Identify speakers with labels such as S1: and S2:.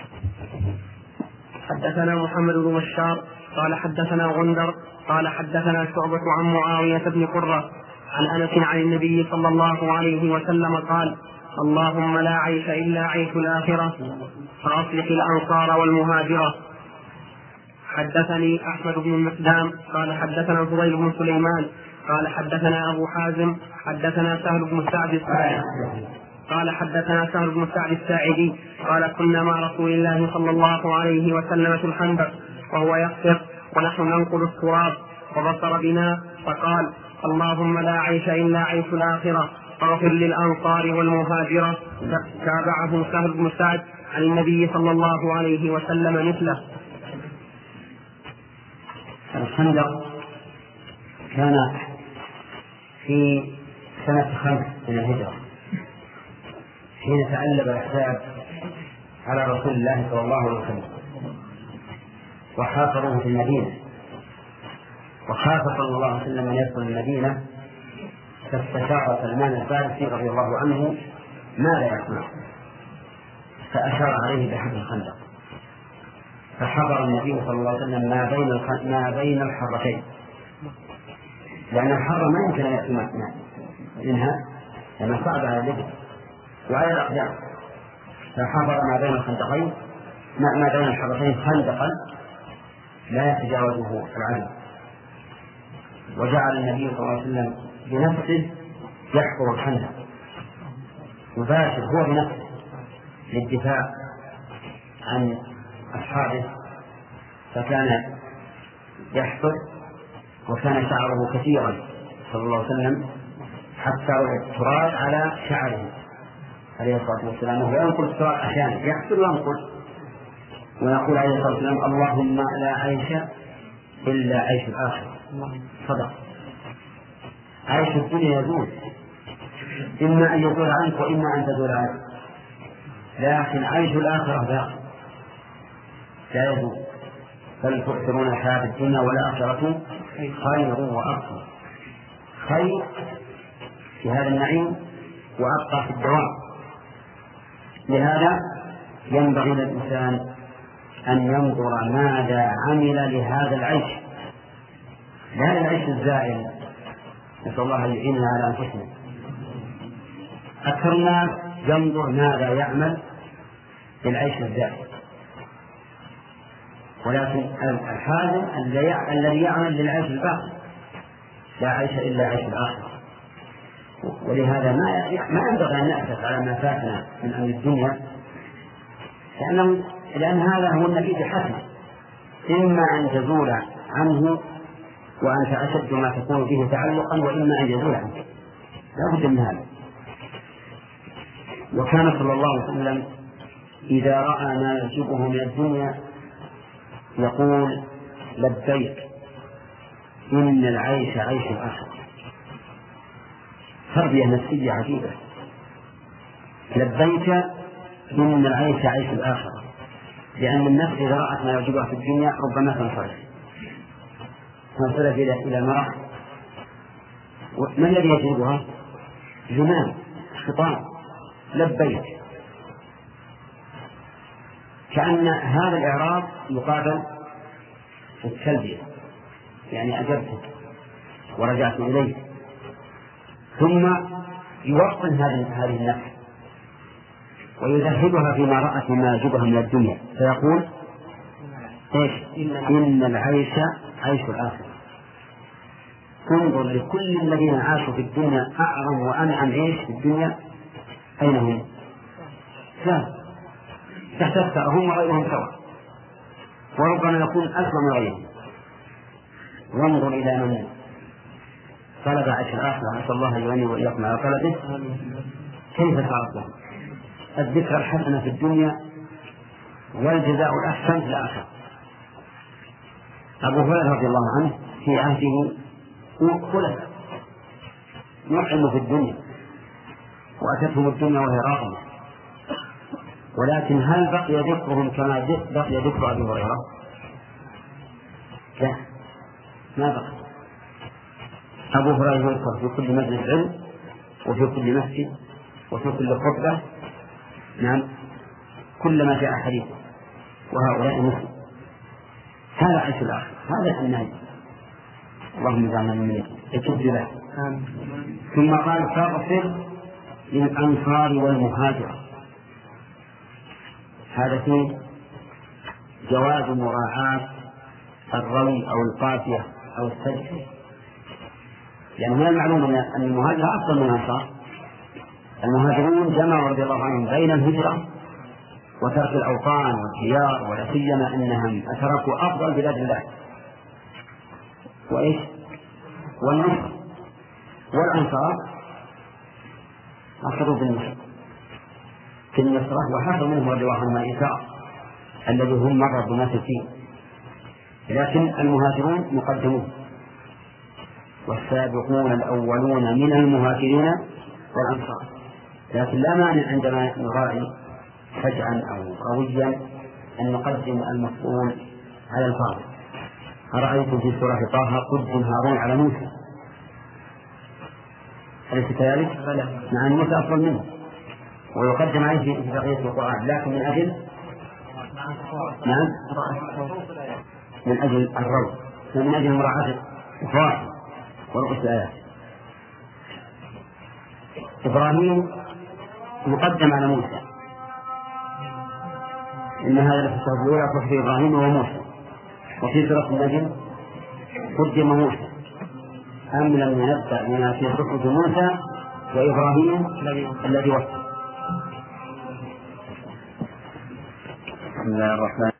S1: حدثنا محمد بن بشار قال حدثنا غندر قال حدثنا شعبة عن معاوية بن قرة عن أنس عن النبي صلى الله عليه وسلم قال: اللهم لا عيش إلا عيش الآخرة فأصلح الأنصار والمهاجرة. حدثني أحمد بن المقدام قال حدثنا فضيل بن سليمان قال حدثنا أبو حازم حدثنا سهل بن سعد قال حدثنا سهل بن سعد الساعدي قال: كنا مع رسول الله صلى الله عليه وسلم في الخندق وهو يخفق ونحن ننقل التراب فبصر بنا فقال: اللهم لا عيش إلا عيش الآخرة فاغفر للأنصار والمهاجرة. تابعه سهل بن سعد عن النبي صلى الله عليه وسلم مثله.
S2: الخندق كان في سنة 5 من الهجرة حين تألب الأحزاب على رسول الله صلى الله عليه وسلم وحاصروه في المدينة، وخاف صلى الله عليه وسلم أن يدخل المدينة، فاستشار سلمان الفارسي رضي الله عنه ماذا يصنع، فأشار عليه بحفر الخندق، فحضر النبي صلى الله عليه وسلم ما بين الحرتين، لأن الحر ما يمكن أن يأتي منها لأنه صعب على الجبل وعلى الأقدام، فحضر ما بين الخندقين ما بين الحرتين خندقا لا يتجاوزه العدو، وجعل النبي صلى الله عليه وسلم بنفسه يحفر الخندق يباشر هو بنفسه للدفاع عن أصحابه، فكان يحفر وكان شعره كثيرا صلى الله عليه وسلم حتى رؤى التراب على شعره عليه الصلاة والسلام، وهو ينقل التراب أحيانا يحفر وينقل، ويقول عليه الصلاة والسلام: اللهم لا عيش إلا عيش الآخرة. صدق. عيش الدنيا يزول، إما أن يزول عنك وإما أن تزول عنك، لكن عيش الآخرة لا يزول. بل تؤثرون الحياة الدنيا والآخرة خير وأبقى، خير في هذا النعيم وأبقى في الدوام. لهذا ينبغي للإنسان أن ينظر ماذا عمل لهذا العيش، لهذا العيش الزائل. نسأل الله أن يعيننا على أنفسنا. أكثر الناس ينظر ماذا يعمل للعيش الزائل، ولكن الحازم الذي يعمل للعيش الباقي، لا عيش إلا عيش الآخرة. ولهذا ما ينبغي أن نأسف على ما فاتنا من أمر الدنيا، لأن هذا هو النتيجة الحسنة، إما أن تزول عنه وأنت أشد ما تكون به تعلقا، وإما أن يزول عنه، لا بد من هذا. وكان صلى الله عليه وسلم إذا رأى ما يعجبه من الدنيا يقول: لبيك إن العيش عيش الآخرة. تربية نفسية عجيبة. لبيك إن العيش عيش الآخرة، لأن النفس إذا رأت ما يعجبها في الدنيا ربما تنصرف إلى مرح. ما الذي يجلبها؟ جنان شيطان. لبيك، كأن هذا الإعراب يقابل التلبية، يعني أجبتك ورجعت إليك، ثم يوطن هذه النفس ويذهبها فيما رأت ما يعجبها من الدنيا، فيقول: إيش؟ إن العيش عيش الآخرة. انظر لكل الذين عاشوا في الدنيا أعظم وأنعم عيش في الدنيا، أين هم؟ لا تحتفت هم وغيرهم سواء، وربما يكون أسلم من غيرهم. وانظر إلى من طلب عيش الآخرة، نسأل الله أن يعيننا وإياكم على طلبه، كيف صارت لهم الذكرى الحسنة في الدنيا والجزاء الأحسن في الآخرة. أبو هريرة رضي الله عنه في عهده خلفاء نعموا في الدنيا وأتتهم الدنيا وهي راغمة، ولكن هل بقي ذكرهم كما بقي ذكر أبي هريرة؟ لا، ما بقي. أبو هريرة يذكر في كل مجلس علم وفي كل مسجد وفي كل خطبة، نعم، كلما جاء حديث وهؤلاء مسلم. هذا عيش الآخر، هذا النهي. اللهم اجعلنا من الكذب له. ثم قال فاغفر للأنصار والمهاجر. هذا فيه جواز مراعاة الروي أو القافية أو السجع، يعني من المعلوم أن المهاجر أفضل من الأنصار. المهاجرون جمعوا رضي الله عنهم بين الهجرة وترك الأوطان والديار، ولا سيما أنهم أتركوا أفضل بلاد الله وإيش والنصر. والأنصار أخذوا بالنصر في النصرة، وحصل منهم رضي الله عنهم الإيثار الذي هم مرة بمثل فيه، لكن المهاجرون مقدمون. والسابقون الأولون من المهاجرين والأنصار. لكن لا مانع عندما نراعي فجعا أو قويا أن نقدم المفعول على الفاضل. أرأيت في سورة طه قدم هارون على موسى، أليس كذلك؟ مع أن موسى أفضل منه ويقدم عليه في بقية القرآن، لكن من أجل من أجل الروض ومن أجل مراعاة الفواحش ورؤوس الآيات. إبراهيم مقدم على موسى، إن هذا في الصحف الأولى صحف إبراهيم وموسى، وفي سورة النجم قدم موسى. أم لم ينبأ بما في صحف موسى وإبراهيم الذي وفى. بسم الله الرحمن